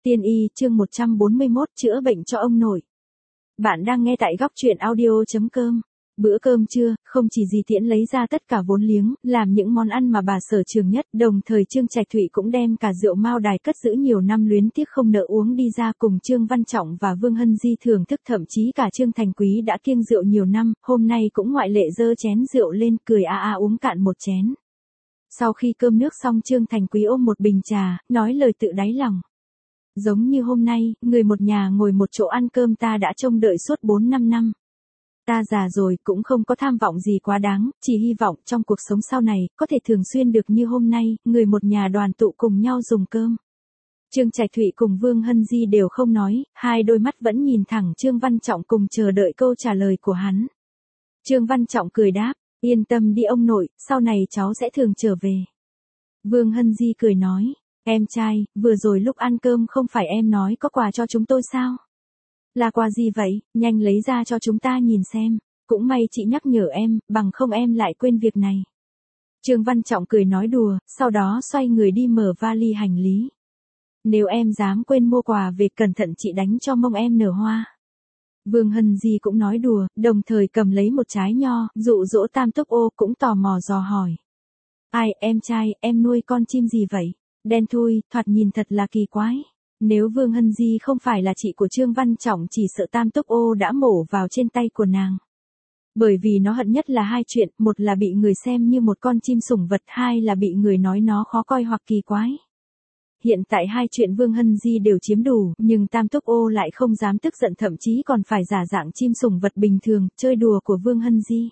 Tiên y chương 141 chữa bệnh cho ông nội. Bạn đang nghe tại góc truyện audio.com. Bữa cơm trưa, không chỉ Di Tiễn lấy ra tất cả vốn liếng, làm những món ăn mà bà sở trường nhất, đồng thời Trương Trạch Thụy cũng đem cả rượu Mao Đài cất giữ nhiều năm luyến tiếc không nỡ uống đi ra cùng Trương Văn Trọng và Vương Hân Di thưởng thức, thậm chí cả Trương Thành Quý đã kiêng rượu nhiều năm, hôm nay cũng ngoại lệ giơ chén rượu lên cười uống cạn một chén. Sau khi cơm nước xong Trương Thành Quý ôm một bình trà, nói lời tự đáy lòng. Giống như hôm nay, người một nhà ngồi một chỗ ăn cơm ta đã trông đợi suốt 4-5 năm. Ta già rồi cũng không có tham vọng gì quá đáng, chỉ hy vọng trong cuộc sống sau này, có thể thường xuyên được như hôm nay, người một nhà đoàn tụ cùng nhau dùng cơm. Trương Trạch Thụy cùng Vương Hân Di đều không nói, hai đôi mắt vẫn nhìn thẳng Trương Văn Trọng cùng chờ đợi câu trả lời của hắn. Trương Văn Trọng cười đáp, yên tâm đi ông nội, sau này cháu sẽ thường trở về. Vương Hân Di cười nói, em trai, vừa rồi lúc ăn cơm không phải em nói có quà cho chúng tôi sao? Là quà gì vậy, nhanh lấy ra cho chúng ta nhìn xem, cũng may chị nhắc nhở em, bằng không em lại quên việc này. Trương Văn Trọng cười nói đùa, sau đó xoay người đi mở vali hành lý. Nếu em dám quên mua quà về cẩn thận chị đánh cho mông em nở hoa. Vương Hân Di cũng nói đùa, đồng thời cầm lấy một trái nho, dụ dỗ Tam Túc Ô cũng tò mò dò hỏi. Ai, em trai, em nuôi con chim gì vậy? Đen thui, thoạt nhìn thật là kỳ quái. Nếu Vương Hân Di không phải là chị của Trương Văn Trọng chỉ sợ Tam Túc Ô đã mổ vào trên tay của nàng. Bởi vì nó hận nhất là hai chuyện, một là bị người xem như một con chim sủng vật, hai là bị người nói nó khó coi hoặc kỳ quái. Hiện tại hai chuyện Vương Hân Di đều chiếm đủ, nhưng Tam Túc Ô lại không dám tức giận, thậm chí còn phải giả dạng chim sủng vật bình thường, chơi đùa của Vương Hân Di.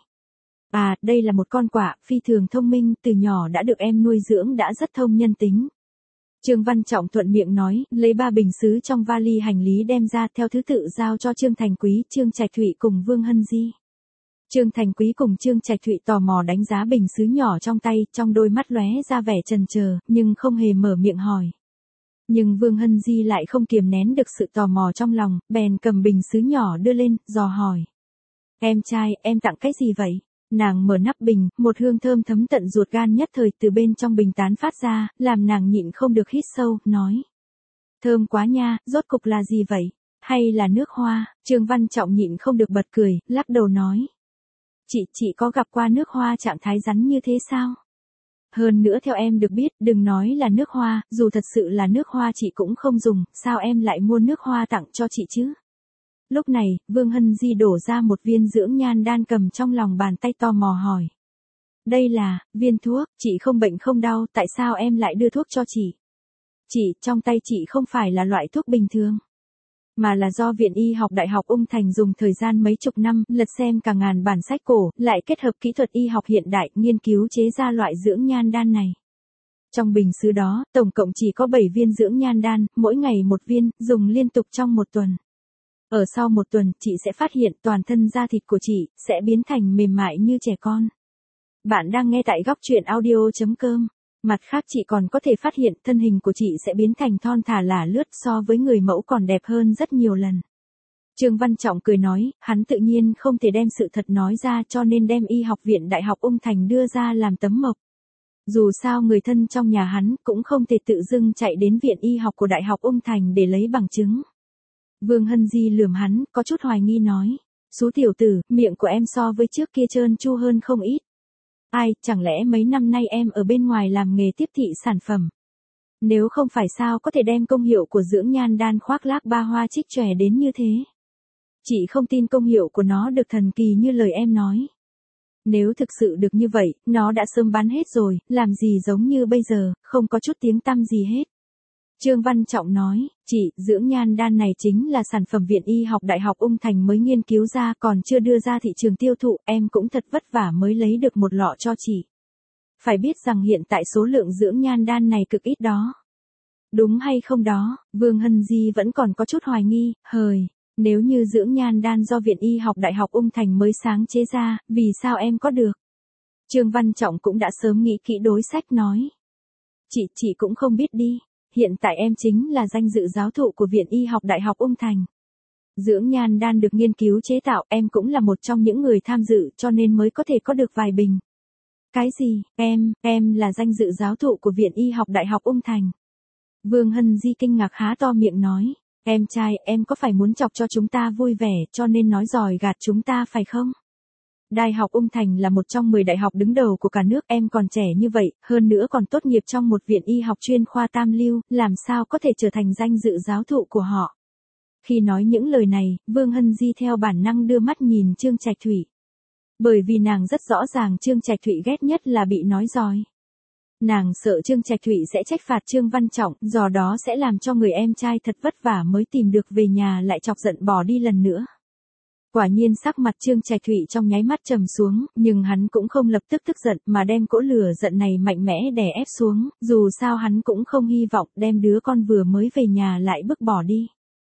À, đây là một con quạ, phi thường thông minh, từ nhỏ đã được em nuôi dưỡng đã rất thông nhân tính. Trương Văn Trọng thuận miệng nói, lấy 3 bình sứ trong vali hành lý đem ra theo thứ tự giao cho Trương Thành Quý, Trương Trạch Thụy cùng Vương Hân Di. Trương Thành Quý cùng Trương Trạch Thụy tò mò đánh giá bình sứ nhỏ trong tay, trong đôi mắt lóe ra vẻ chần chờ, nhưng không hề mở miệng hỏi. Nhưng Vương Hân Di lại không kiềm nén được sự tò mò trong lòng, bèn cầm bình sứ nhỏ đưa lên, dò hỏi. Em trai, em tặng cái gì vậy? Nàng mở nắp bình, một hương thơm thấm tận ruột gan nhất thời từ bên trong bình tán phát ra, làm nàng nhịn không được hít sâu, nói. Thơm quá nha, rốt cục là gì vậy? Hay là nước hoa? Trương Văn Trọng nhịn không được bật cười, lắc đầu nói. Chị có gặp qua nước hoa trạng thái rắn như thế sao? Hơn nữa theo em được biết, đừng nói là nước hoa, dù thật sự là nước hoa chị cũng không dùng, sao em lại mua nước hoa tặng cho chị chứ? Lúc này, Vương Hân Di đổ ra một viên dưỡng nhan đan cầm trong lòng bàn tay tò mò hỏi. Đây là, viên thuốc, chị không bệnh không đau, tại sao em lại đưa thuốc cho chị? Chị, trong tay chị không phải là loại thuốc bình thường, mà là do Viện Y học Đại học Ung Thành dùng thời gian mấy chục năm, lật xem cả ngàn bản sách cổ, lại kết hợp kỹ thuật y học hiện đại, nghiên cứu chế ra loại dưỡng nhan đan này. Trong bình sứ đó, tổng cộng chỉ có 7 viên dưỡng nhan đan, mỗi ngày một viên, dùng liên tục trong một tuần. Ở sau một tuần, chị sẽ phát hiện toàn thân da thịt của chị sẽ biến thành mềm mại như trẻ con. Bạn đang nghe tại góc truyện audio.com. Mặt khác chị còn có thể phát hiện thân hình của chị sẽ biến thành thon thả lả lướt, so với người mẫu còn đẹp hơn rất nhiều lần. Trương Văn Trọng cười nói, hắn tự nhiên không thể đem sự thật nói ra cho nên đem Y học viện Đại học Ung Thành đưa ra làm tấm mộc. Dù sao người thân trong nhà hắn cũng không thể tự dưng chạy đến Viện Y học của Đại học Ung Thành để lấy bằng chứng. Vương Hân Di lườm hắn, có chút hoài nghi nói. Xú tiểu tử, miệng của em so với trước kia trơn tru hơn không ít. Ai, chẳng lẽ mấy năm nay em ở bên ngoài làm nghề tiếp thị sản phẩm? Nếu không phải sao có thể đem công hiệu của dưỡng nhan đan khoác lác ba hoa trích chòe đến như thế? Chị không tin công hiệu của nó được thần kỳ như lời em nói. Nếu thực sự được như vậy, nó đã sớm bán hết rồi, làm gì giống như bây giờ, không có chút tiếng tăm gì hết. Trương Văn Trọng nói, chị, dưỡng nhan đan này chính là sản phẩm Viện Y học Đại học Ung Thành mới nghiên cứu ra, còn chưa đưa ra thị trường tiêu thụ, em cũng thật vất vả mới lấy được một lọ cho chị. Phải biết rằng hiện tại số lượng dưỡng nhan đan này cực ít đó. Đúng hay không đó? Vương Hân Di vẫn còn có chút hoài nghi, nếu như dưỡng nhan đan do Viện Y học Đại học Ung Thành mới sáng chế ra, vì sao em có được? Trương Văn Trọng cũng đã sớm nghĩ kỹ đối sách nói. Chị cũng không biết đi. Hiện tại em chính là danh dự giáo thụ của Viện Y học Đại học Ung Thành. Dưỡng nhan đan được nghiên cứu chế tạo, em cũng là một trong những người tham dự cho nên mới có thể có được vài bình. Cái gì, em là danh dự giáo thụ của Viện Y học Đại học Ung Thành. Vương Hân Di kinh ngạc há to miệng nói, em trai, em có phải muốn chọc cho chúng ta vui vẻ cho nên nói dòi gạt chúng ta phải không? Đại học Ung Thành là một trong 10 đại học đứng đầu của cả nước, em còn trẻ như vậy, hơn nữa còn tốt nghiệp trong một viện y học chuyên khoa tam lưu, làm sao có thể trở thành danh dự giáo thụ của họ. Khi nói những lời này, Vương Hân Di theo bản năng đưa mắt nhìn Trương Trạch Thụy. Bởi vì nàng rất rõ ràng Trương Trạch Thụy ghét nhất là bị nói dòi. Nàng sợ Trương Trạch Thụy sẽ trách phạt Trương Văn Trọng, do đó sẽ làm cho người em trai thật vất vả mới tìm được về nhà lại chọc giận bỏ đi lần nữa. Quả nhiên sắc mặt Trương Trạch Thụy trong nháy mắt trầm xuống, nhưng hắn cũng không lập tức tức giận mà đem cỗ lửa giận này mạnh mẽ đè ép xuống, dù sao hắn cũng không hy vọng đem đứa con vừa mới về nhà lại bức bỏ đi.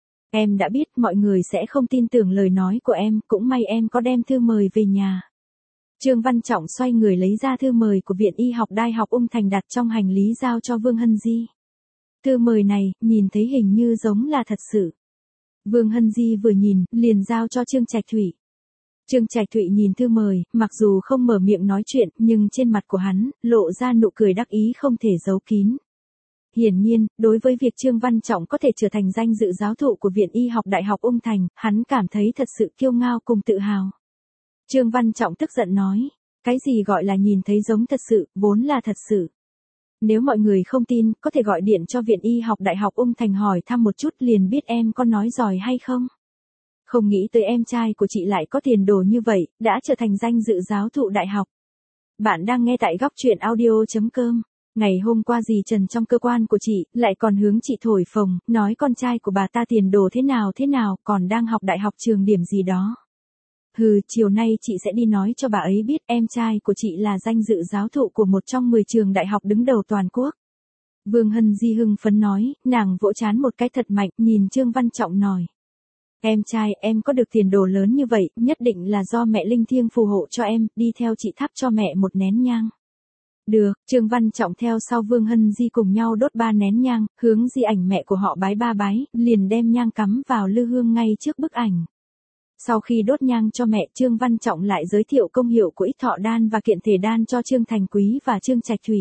Em đã biết mọi người sẽ không tin tưởng lời nói của em, cũng may em có đem thư mời về nhà. Trương Văn Trọng xoay người lấy ra thư mời của Viện Y học Đại học Ung Thành đặt trong hành lý giao cho Vương Hân Di. Thư mời này, nhìn thấy hình như giống là thật sự. Vương Hân Di vừa nhìn, liền giao cho Trương Trạch Thụy. Trương Trạch Thụy nhìn thư mời, mặc dù không mở miệng nói chuyện, nhưng trên mặt của hắn, lộ ra nụ cười đắc ý không thể giấu kín. Hiển nhiên, đối với việc Trương Văn Trọng có thể trở thành danh dự giáo thụ của Viện Y học Đại học Ung Thành, hắn cảm thấy thật sự kiêu ngao cùng tự hào. Trương Văn Trọng tức giận nói, cái gì gọi là nhìn thấy giống thật sự, vốn là thật sự. Nếu mọi người không tin, có thể gọi điện cho Viện Y học Đại học Ung Thành hỏi thăm một chút liền biết em có nói dòi hay không. Không nghĩ tới em trai của chị lại có tiền đồ như vậy, đã trở thành danh dự giáo thụ đại học. Bạn đang nghe tại góc truyện audio.com. Ngày hôm qua dì Trần trong cơ quan của chị, lại còn hướng chị thổi phồng, nói con trai của bà ta tiền đồ thế nào, còn đang học đại học trường điểm gì đó. Hừ, chiều nay chị sẽ đi nói cho bà ấy biết em trai của chị là danh dự giáo thụ của một trong 10 trường đại học đứng đầu toàn quốc. Vương Hân Di hưng phấn nói, nàng vỗ trán một cái thật mạnh, nhìn Trương Văn Trọng nói. Em trai, em có được tiền đồ lớn như vậy, nhất định là do mẹ linh thiêng phù hộ cho em, đi theo chị thắp cho mẹ một nén nhang. Được, Trương Văn Trọng theo sau Vương Hân Di cùng nhau đốt 3 nén nhang, hướng di ảnh mẹ của họ bái 3 bái, liền đem nhang cắm vào lư hương ngay trước bức ảnh. Sau khi đốt nhang cho mẹ, Trương Văn Trọng lại giới thiệu công hiệu của Ích Thọ Đan và Kiện Thể Đan cho Trương Thành Quý và Trương Trạch Thụy.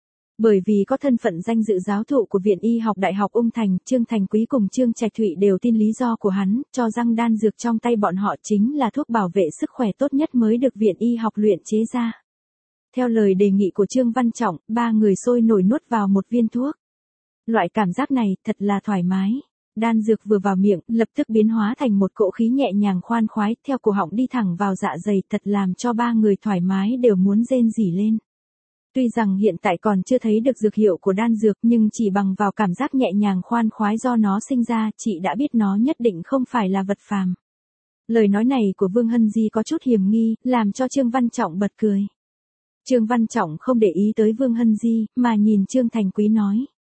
Bởi vì có thân phận danh dự giáo thụ của Viện Y học Đại học Ung Thành, Trương Thành Quý cùng Trương Trạch Thụy đều tin lý do của hắn, cho rằng đan dược trong tay bọn họ chính là thuốc bảo vệ sức khỏe tốt nhất mới được Viện Y học luyện chế ra. Theo lời đề nghị của Trương Văn Trọng, 3 người sôi nổi nuốt vào một viên thuốc. Loại cảm giác này thật là thoải mái. Đan dược vừa vào miệng, lập tức biến hóa thành một cỗ khí nhẹ nhàng khoan khoái, theo cổ họng đi thẳng vào dạ dày, thật làm cho 3 người thoải mái đều muốn rên rỉ lên. Tuy rằng hiện tại còn chưa thấy được dược hiệu của đan dược, nhưng chỉ bằng vào cảm giác nhẹ nhàng khoan khoái do nó sinh ra, chị đã biết nó nhất định không phải là vật phàm. Lời nói này của Vương Hân Di có chút hiểm nghi, làm cho Trương Văn Trọng bật cười. Trương Văn Trọng không để ý tới Vương Hân Di, mà nhìn Trương Thành Quý nói.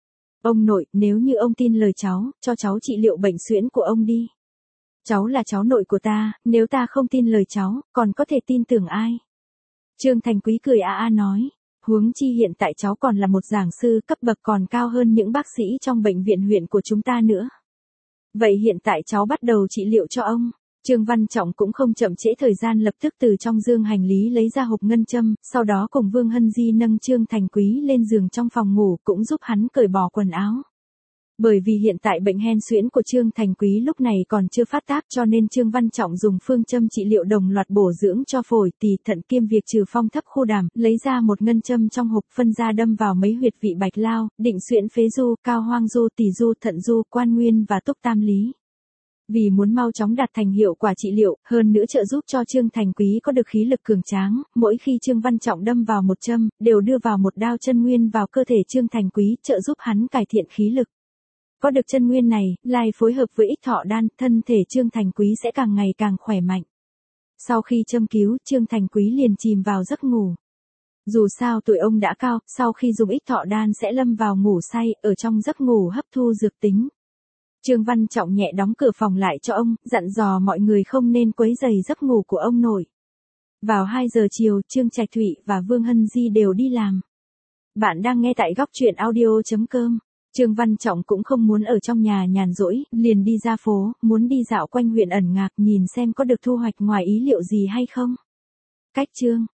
Ông nội, nếu như ông tin lời cháu, cho cháu trị liệu bệnh suyễn của ông đi. Cháu là cháu nội của ta, nếu ta không tin lời cháu, còn có thể tin tưởng ai? Trương Thành Quý cười nói. Huống chi hiện tại cháu còn là một giảng sư cấp bậc còn cao hơn những bác sĩ trong bệnh viện huyện của chúng ta nữa. Vậy hiện tại cháu bắt đầu trị liệu cho ông. Trương Văn Trọng cũng không chậm trễ thời gian, lập tức từ trong dương hành lý lấy ra hộp ngân châm, sau đó cùng Vương Hân Di nâng Trương Thành Quý lên giường trong phòng ngủ, cũng giúp hắn cởi bỏ quần áo. Bởi vì hiện tại bệnh hen suyễn của Trương Thành Quý lúc này còn chưa phát tác, cho nên Trương Văn Trọng dùng phương châm trị liệu đồng loạt bổ dưỡng cho phổi, tỳ, thận kiêm việc trừ phong thấp khu đàm, lấy ra một ngân châm trong hộp, phân ra đâm vào mấy huyệt vị bạch lao, định xuyễn phế du, cao hoang du, tỳ du, thận du, quan nguyên và túc tam lý. Vì muốn mau chóng đạt thành hiệu quả trị liệu, hơn nữa trợ giúp cho Trương Thành Quý có được khí lực cường tráng, mỗi khi Trương Văn Trọng đâm vào một châm, đều đưa vào một đao chân nguyên vào cơ thể Trương Thành Quý, trợ giúp hắn cải thiện khí lực. Có được chân nguyên này, lại phối hợp với Ích Thọ Đan, thân thể Trương Thành Quý sẽ càng ngày càng khỏe mạnh. Sau khi châm cứu, Trương Thành Quý liền chìm vào giấc ngủ. Dù sao tuổi ông đã cao, sau khi dùng Ích Thọ Đan sẽ lâm vào ngủ say, ở trong giấc ngủ hấp thu dược tính. Trương Văn Trọng nhẹ đóng cửa phòng lại cho ông, dặn dò mọi người không nên quấy rầy giấc ngủ của ông nội. Vào 2 giờ chiều, Trương Trạch Thụy và Vương Hân Di đều đi làm. Bạn đang nghe tại góc truyện audio.com. Trương Văn Trọng cũng không muốn ở trong nhà nhàn rỗi, liền đi ra phố, muốn đi dạo quanh huyện Ẩn Ngạc nhìn xem có được thu hoạch ngoài ý liệu gì hay không. Cách chương